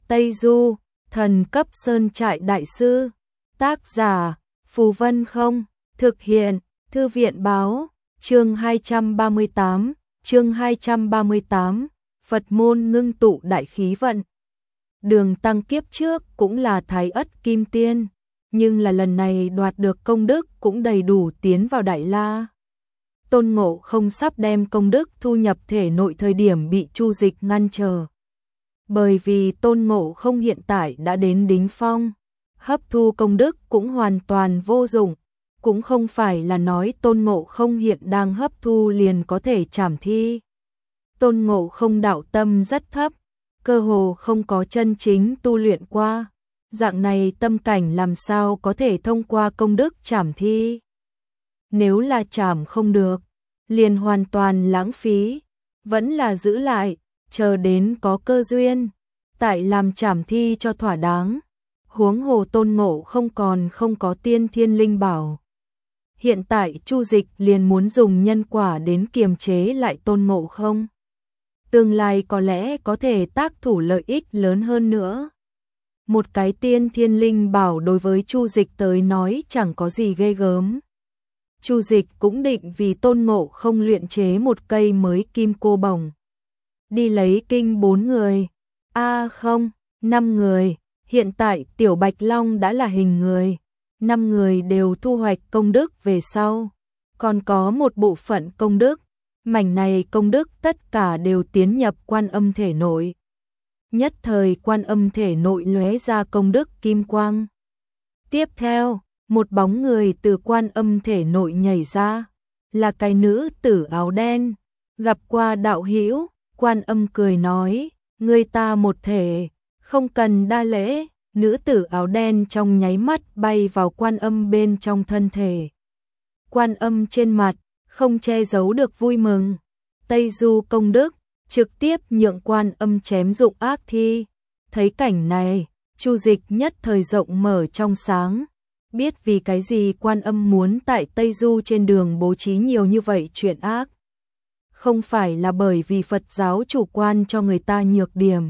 Tây Du, thần cấp sơn trại đại sư. Tác giả, Phù Vân Không. Thực hiện, Thư viện báo. Chương 238, Phật môn ngưng tụ đại khí vận. Đường Tăng kiếp trước cũng là Thái Ất Kim Tiên, nhưng là lần này đoạt được công đức cũng đầy đủ tiến vào Đại La. Tôn Ngộ Không sắp đem công đức thu nhập thể nội thời điểm bị Chu Dịch ngăn trở. Bởi vì Tôn Ngộ Không hiện tại đã đến đỉnh phong, hấp thu công đức cũng hoàn toàn vô dụng, cũng không phải là nói Tôn Ngộ Không hiện đang hấp thu liền có thể trảm thi. Tôn Ngộ Không đạo tâm rất thấp, cơ hồ không có chân chính tu luyện qua, dạng này tâm cảnh làm sao có thể thông qua công đức trảm thi. Nếu là trảm không được, liền hoàn toàn lãng phí, vẫn là giữ lại, chờ đến có cơ duyên, tại làm trảm thi cho thỏa đáng. Huống hồ Tôn Ngộ Không còn không có tiên thiên linh bảo. Hiện tại Chu Dịch liền muốn dùng nhân quả đến kiềm chế lại Tôn Ngộ Không. Tương lai có lẽ có thể tác thủ lợi ích lớn hơn nữa. Một cái tiên thiên linh bảo đối với Chu Dịch tới nói chẳng có gì ghê gớm. Chu Dịch cũng định vì Tôn Ngộ Không luyện chế một cây mới kim cô bổng. Đi lấy kinh 4 người. Không, 5 người. Hiện tại Tiểu Bạch Long đã là hình người. 5 người đều thu hoạch công đức về sau. Còn có một bộ phận công đức. Mảnh này công đức tất cả đều tiến nhập Quan Âm thể nội. Nhất thời Quan Âm thể nội lóe ra công đức kim quang. Tiếp theo, một bóng người từ Quan Âm thể nội nhảy ra, là cái nữ tử áo đen. Gặp qua đạo hữu, Quan Âm cười nói, người ta một thể, không cần đa lễ. Nữ tử áo đen trong nháy mắt bay vào Quan Âm bên trong thân thể. Quan Âm trên mặt không che giấu được vui mừng. Tây Du công đức trực tiếp nhượng Quan Âm chém dụng ác thi. Thấy cảnh này, Chu Dịch nhất thời rộng mở trong sáng, biết vì cái gì Quan Âm muốn tại Tây Du trên đường bố trí nhiều như vậy chuyện ác. Không phải là bởi vì Phật giáo chủ quan cho người ta nhược điểm,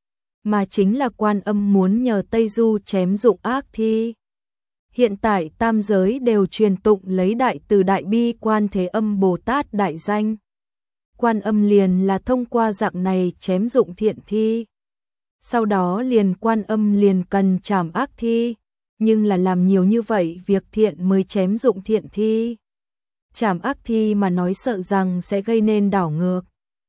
mà chính là Quan Âm muốn nhờ Tây Du chém dụng ác thi. Hiện tại tam giới đều truyền tụng lấy Đại Từ Đại Bi Quan Thế Âm Bồ Tát đại danh. Quan Âm liền là thông qua dạng này chém dụng thiện thi. Sau đó liền Quan Âm liền cần trảm ác thi, nhưng là làm nhiều như vậy việc thiện mới chém dụng thiện thi. Trảm ác thi mà nói sợ rằng sẽ gây nên đảo ngược.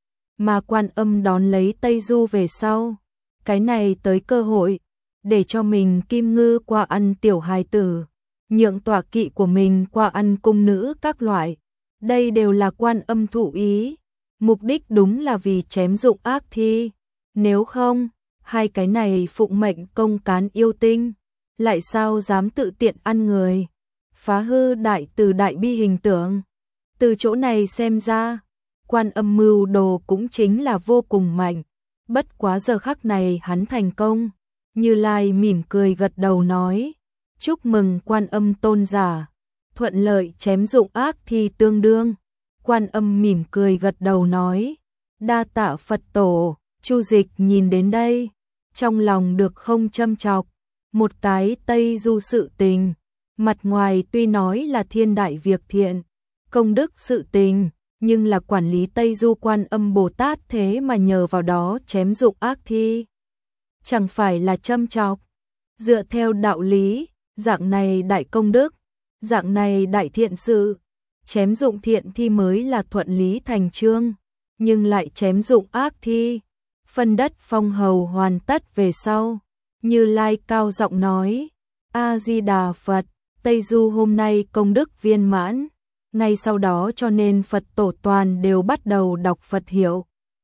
Mà Quan Âm đón lấy Tây Du về sau, cái này tới cơ hội để cho mình kim ngư qua ăn tiểu hài tử, nhượng tọa kỵ của mình qua ăn cung nữ các loại. Đây đều là Quan Âm thụ ý, mục đích đúng là vì chém dụng ác thi. Nếu không, hai cái này phụng mệnh công cán yêu tinh, lại sao dám tự tiện ăn người, phá hư Đại Từ Đại Bi hình tượng. Từ chỗ này xem ra, Quan Âm mưu đồ cũng chính là vô cùng mạnh. Bất quá giờ khắc này hắn thành công. Như Lai mỉm cười gật đầu nói, chúc mừng Quan Âm tôn giả, thuận lợi chém dụng ác thi tương đương. Quan Âm mỉm cười gật đầu nói, đa tạ Phật tổ. Chu Dịch nhìn đến đây, trong lòng được không châm chọc. Một cái Tây Du sự tình, mặt ngoài tuy nói là thiên đại việc thiện, công đức sự tình, nhưng là quản lý Tây Du Quan Âm Bồ Tát thế mà nhờ vào đó chém dụng ác thi. Chẳng phải là châm chọc. Dựa theo đạo lý, dạng này đại công đức, dạng này đại thiện sự, chém dụng thiện thi mới là thuận lý thành chương, nhưng lại chém dụng ác thi. Phân đất phong hầu hoàn tất về sau, Như Lai cao giọng nói, A-di-đà Phật, Tây Du hôm nay công đức viên mãn. Ngay sau đó cho nên Phật tổ toàn đều bắt đầu đọc Phật hiệu.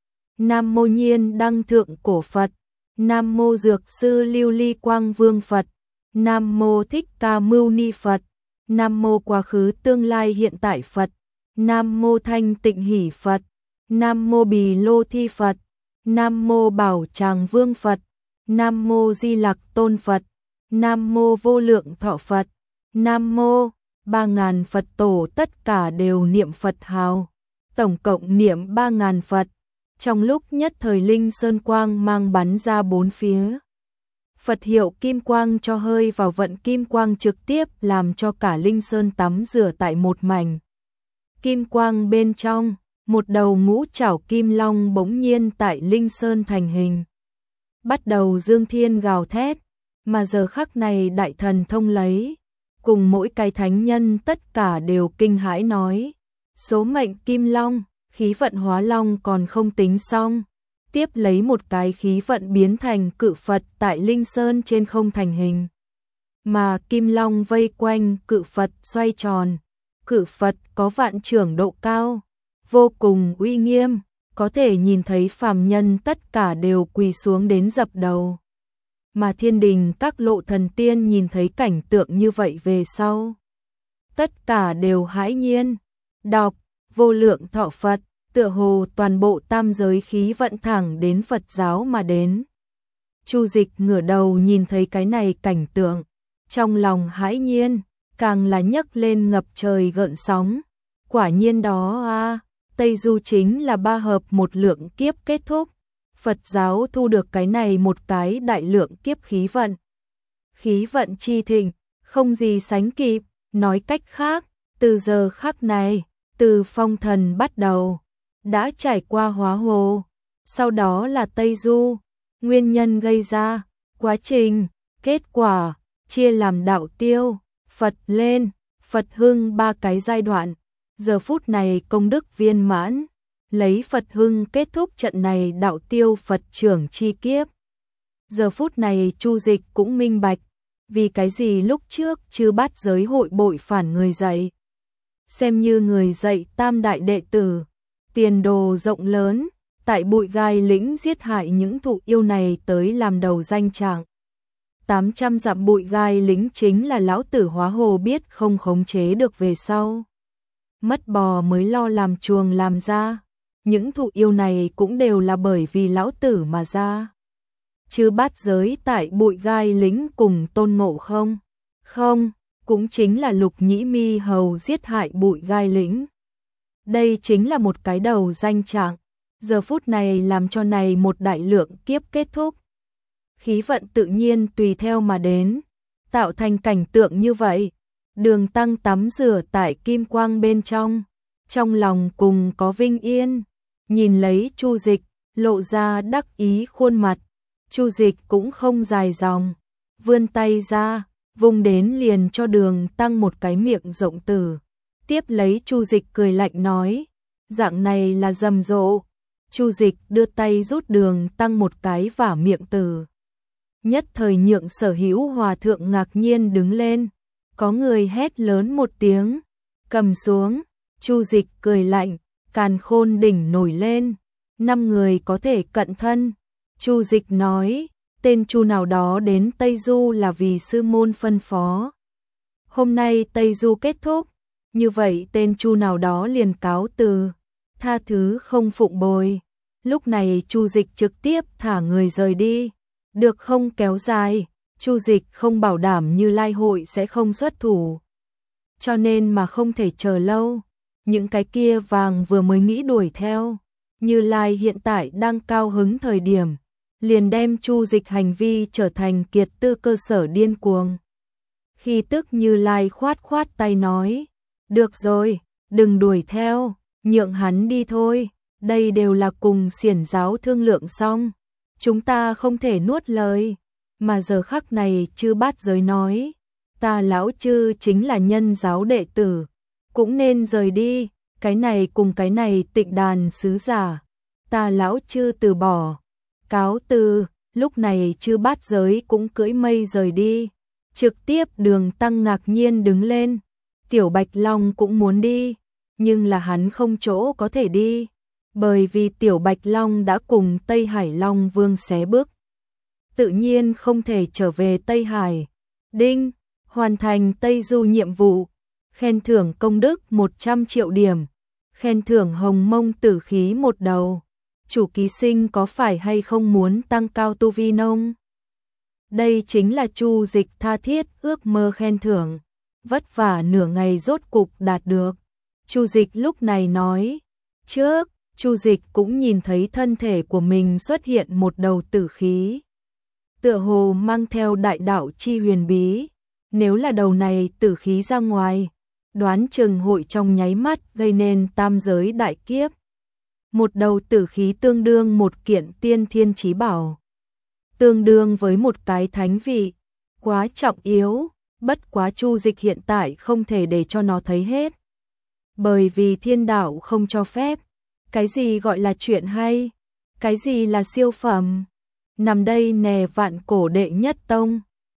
Nam mô Nhiên Đăng Thượng Cổ Phật, Nam mô Dược Sư Lưu Ly Quang Vương Phật, Nam mô Thích Ca Mâu Ni Phật, Nam mô Quá Khứ Tương Lai Hiện Tại Phật, Nam mô Thanh Tịnh Hỷ Phật, Nam mô Bì Lô Thi Phật, Nam mô Bảo Tràng Vương Phật, Nam mô Di Lặc Tôn Phật, Nam mô Vô Lượng Thọ Phật, Nam mô 3000 Phật tổ tất cả đều niệm Phật hào, tổng cộng niệm 3000 Phật. Trong lúc nhất thời linh sơn quang mang bắn ra bốn phía. Phật hiệu kim quang cho hơi vào vận kim quang trực tiếp làm cho cả Linh Sơn tắm rửa tại một mảnh kim quang bên trong, một đầu ngũ trảo kim long bỗng nhiên tại Linh Sơn thành hình. Bắt đầu dương thiên gào thét, mà giờ khắc này đại thần thông lấy, cùng mỗi cái thánh nhân tất cả đều kinh hãi nói, số mệnh kim long, khí vận hóa long còn không tính xong, tiếp lấy một cái khí vận biến thành cự Phật tại Linh Sơn trên không thành hình. Mà kim long vây quanh cự Phật xoay tròn, cự Phật có vạn trượng độ cao, vô cùng uy nghiêm, có thể nhìn thấy phàm nhân tất cả đều quỳ xuống đến dập đầu. Mà thiên đình các lộ thần tiên nhìn thấy cảnh tượng như vậy về sau, tất cả đều hãi nhiên, đọc vô lượng thọ Phật, tựa hồ toàn bộ tam giới khí vận thẳng đến Phật giáo mà đến. Chu Dịch ngửa đầu nhìn thấy cái này cảnh tượng, trong lòng hãi nhiên, càng là nhấc lên ngập trời gợn sóng. Quả nhiên đó a, Tây Du chính là ba hợp một lượng kiếp kết thúc. Phật giáo thu được cái này một cái đại lượng kiếp khí vận. Khí vận chi thịnh, không gì sánh kịp, nói cách khác, từ giờ khắc này, từ phong thần bắt đầu, đã trải qua hóa hồ, sau đó là Tây Du, nguyên nhân gây ra, quá trình, kết quả, chia làm đạo tiêu, Phật lên, Phật hưng ba cái giai đoạn, giờ phút này công đức viên mãn, lấy Phật hưng kết thúc trận này đạo tiêu Phật trưởng chi kiếp. Giờ phút này Chu Dịch cũng minh bạch, vì cái gì lúc trước chư bát giới hội bội phản người dạy. Xem như người dạy tam đại đệ tử, tiền đồ rộng lớn, tại Bụi Gai lĩnh giết hại những thụ yêu này tới làm đầu danh trạng. 800 dặm Bụi Gai lĩnh chính là lão tử hóa hồ biết không khống chế được về sau. Mất bò mới lo làm chuồng làm ra, những thụ yêu này cũng đều là bởi vì lão tử mà ra. Chứ bát giới tại Bụi Gai lĩnh cùng Tôn Ngộ không? Không, cũng chính là Lục Nhĩ Mi hầu giết hại Bụi Gai lĩnh. Đây chính là một cái đầu danh trạng, giờ phút này làm cho này một đại lượng kiếp kết thúc. Khí vận tự nhiên tùy theo mà đến, tạo thành cảnh tượng như vậy. Đường Tăng tắm rửa tại kim quang bên trong lòng cùng có vinh yên, nhìn lấy Chu Dịch, lộ ra đắc ý khuôn mặt. Chu Dịch cũng không dài dòng, vươn tay ra, vùng đến liền cho Đường Tăng một cái miệng rộng tử. Tiếp lấy Chu Dịch cười lạnh nói, dạng này là rầm rộ. Chu Dịch đưa tay rút Đường Tăng một cái vả miệng tử. Nhất thời nhượng Sở Hữu hòa thượng ngạc nhiên đứng lên, có người hét lớn một tiếng, cầm xuống. Chu Dịch cười lạnh, Càn Khôn đỉnh nổi lên, 5 người có thể cận thân. Chu Dịch nói, tên Chu nào đó đến Tây Du là vì sư môn phân phó. Hôm nay Tây Du kết thúc, như vậy tên Chu nào đó liền cáo từ, tha thứ không phụng bồi. Lúc này Chu Dịch trực tiếp thả người rời đi, được không kéo dài. Chu Dịch không bảo đảm Như Lai hội sẽ không xuất thủ, cho nên mà không thể chờ lâu. Những cái kia vàng vừa mới nghĩ đuổi theo, Như Lai hiện tại đang cao hứng thời điểm, liền đem Chu Dịch hành vi trở thành kiệt tư cơ sở điên cuồng. Khi tức Như Lai khoát khoát tay nói, được rồi, đừng đuổi theo, nhượng hắn đi thôi, đây đều là cùng xiển giáo thương lượng xong, chúng ta không thể nuốt lời. Mà giờ khắc này chư bát giới nói, ta lão chư chính là nhân giáo đệ tử, cũng nên rời đi, cái này cùng cái này tịnh đàn sứ giả, ta lão chư từ bỏ, cáo từ. Lúc này chư bát giới cũng cưỡi mây rời đi, trực tiếp Đường Tăng ngạc nhiên đứng lên. Tiểu Bạch Long cũng muốn đi, nhưng là hắn không chỗ có thể đi, bởi vì Tiểu Bạch Long đã cùng Tây Hải Long Vương xé bước, tự nhiên không thể trở về Tây Hải. Đinh, hoàn thành Tây Du nhiệm vụ, khen thưởng công đức 100 triệu điểm, khen thưởng hồng mông tử khí một đầu. Chủ ký sinh có phải hay không muốn tăng cao tu vi nông? Đây chính là Chu Dịch tha thiết ước mơ khen thưởng, vất vả nửa ngày rốt cục đạt được. Chu Dịch lúc này nói, trước, Chu Dịch cũng nhìn thấy thân thể của mình xuất hiện một đầu tử khí. tựa hồ mang theo đại đạo chi huyền bí. Nếu là đầu này tử khí ra ngoài, đoán chừng hội trong nháy mắt gây nên tam giới đại kiếp. Một đầu tử khí tương đương một kiện tiên thiên chí bảo, tương đương với một cái thánh vị, quá trọng yếu, bất quá Chu Dịch hiện tại không thể để cho nó thấy hết. Bởi vì thiên đạo không cho phép. Cái gì gọi là chuyện hay? Cái gì là siêu phẩm? Nằm đây nè vạn cổ đệ nhất tông.